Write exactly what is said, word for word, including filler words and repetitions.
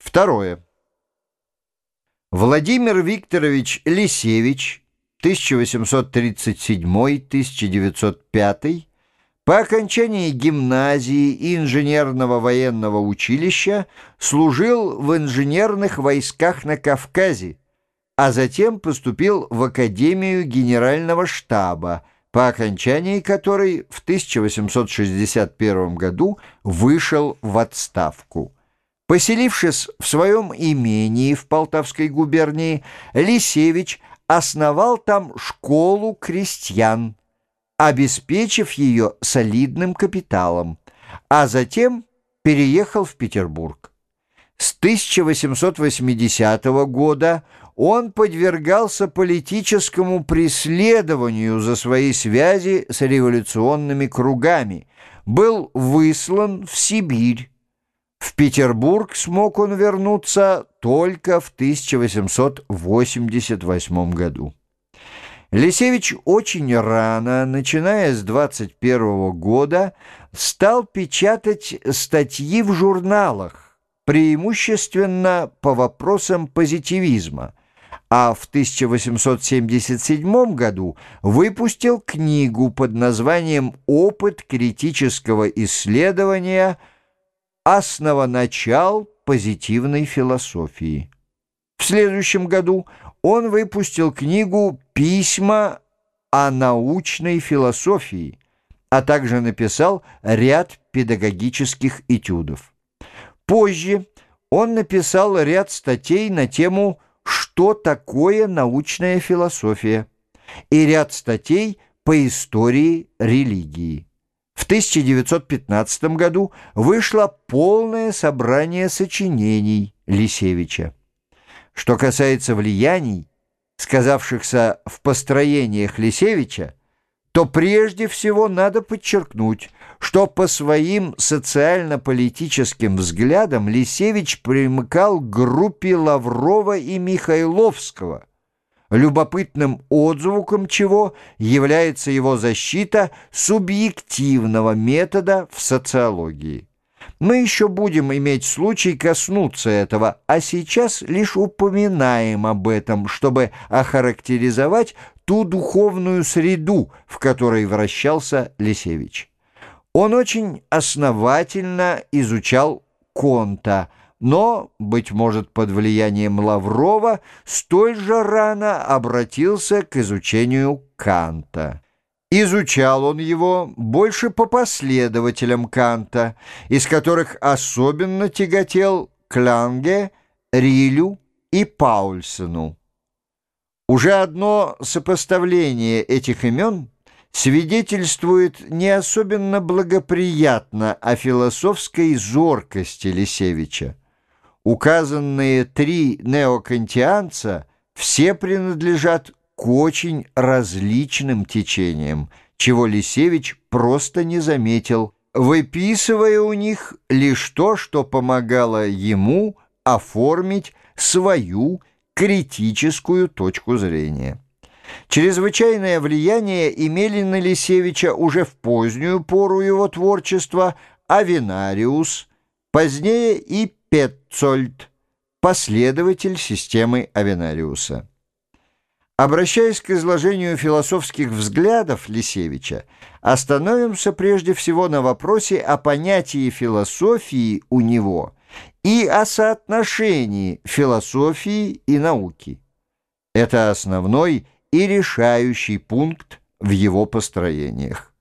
Второе. Владимир Викторович Лисевич, тысяча восемьсот тридцать седьмой — тысяча девятьсот пятый, по окончании гимназии и инженерного военного училища служил в инженерных войсках на Кавказе, а затем поступил в Академию Генерального штаба, по окончании которой в тысяча восемьсот шестьдесят первом году вышел в отставку. Поселившись в своем имении в Полтавской губернии, Лисевич основал там школу крестьян, обеспечив ее солидным капиталом, а затем переехал в Петербург. С тысяча восемьсот восьмидесятого года он подвергался политическому преследованию за свои связи с революционными кругами, был выслан в Сибирь. В Петербург смог он вернуться только в тысяча восемьсот восемьдесят восьмом году. Лисевич очень рано, начиная с двадцать первого года, стал печатать статьи в журналах, преимущественно по вопросам позитивизма, а в тысяча восемьсот семьдесят седьмом году выпустил книгу под названием «Опыт критического исследования основоначал позитивной философии». В следующем году он выпустил книгу «Письма о научной философии», а также написал ряд педагогических этюдов. Позже он написал ряд статей на тему «Что такое научная философия?» и ряд статей по истории религии. В тысяча девятьсот пятнадцатом году вышло полное собрание сочинений Лисевича. Что касается влияний, сказавшихся в построениях Лисевича, то прежде всего надо подчеркнуть, что по своим социально-политическим взглядам Лисевич примыкал к группе Лаврова и Михайловского, любопытным отзвуком чего является его защита субъективного метода в социологии. Мы еще будем иметь случай коснуться этого, а сейчас лишь упоминаем об этом, чтобы охарактеризовать ту духовную среду, в которой вращался Лисевич. Он очень основательно изучал Конта, но, быть может, под влиянием Лаврова, столь же рано обратился к изучению Канта. Изучал он его больше по последователям Канта, из которых особенно тяготел к Ланге, Рилю и Паульсену. Уже одно сопоставление этих имен свидетельствует не особенно благоприятно о философской зоркости Лисевича. Указанные три неокантианца все принадлежат к очень различным течениям, чего Лисевич просто не заметил, выписывая у них лишь то, что помогало ему оформить свою критическую точку зрения. Чрезвычайное влияние имели на Лисевича уже в позднюю пору его творчества Авенариус, позднее и Петцольд, последователь системы Авенариуса. Обращаясь к изложению философских взглядов Лисевича, остановимся прежде всего на вопросе о понятии философии у него и о соотношении философии и науки. Это основной и решающий пункт в его построениях.